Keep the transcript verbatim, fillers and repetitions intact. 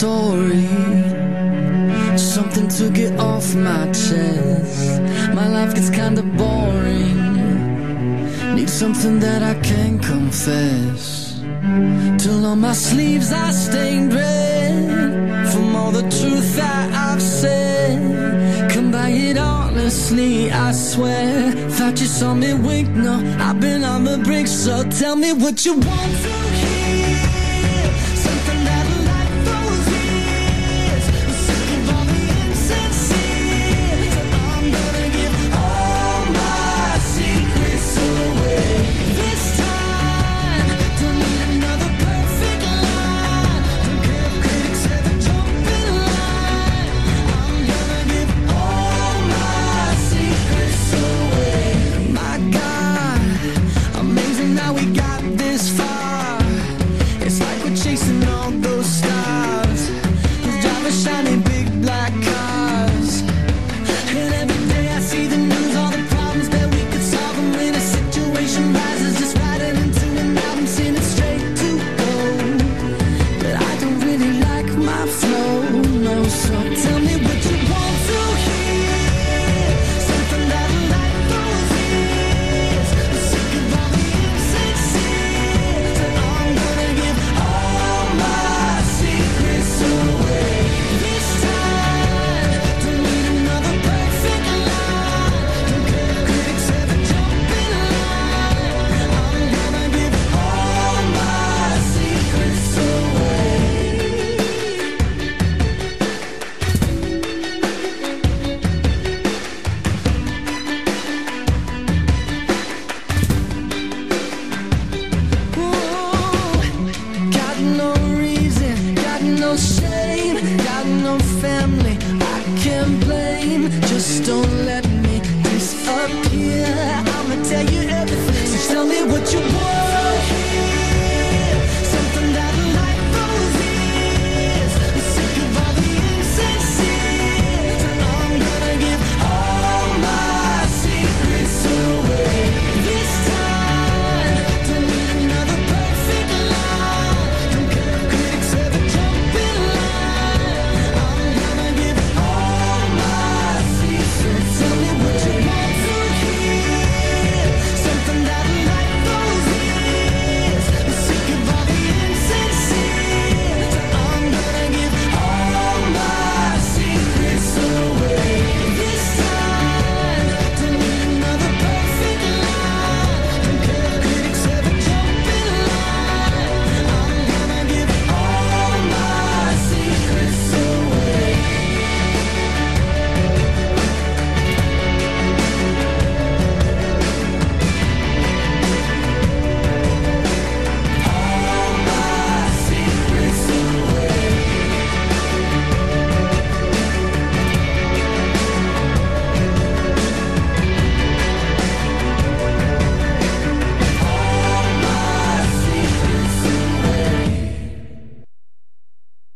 story, something to get off my chest. My life gets kinda boring, need something that I can confess. Till on my sleeves I stained red from all the truth that I've said. Come by it honestly, I swear. Thought you saw me wink, no, I've been on the brink. So tell me what you want to hear, something that'll light those years. I'm sick of all the insincere, so I'm gonna give all my secrets away. This time, don't need another perfect line. Don't care if critics ever jump in line. I'm gonna give all my secrets away. My God, amazing how we got this far. It's like we're chasing all those stars, driving shiny big black cars. And every day I see the news, all the problems that we could solve. And when a situation rises, just write it into an album, send it straight to gold. But I don't really like my flow, no. So tell me what you want to hear, something that'll light those years. I'm sick of all the insincere, so I'm gonna give all my secrets away. This time, don't need another perfect line. Don't care if critics ever jump in line. I'm gonna give all my secrets away. Ooh, got no reason, got no shame, got no family I can blame. Just don't let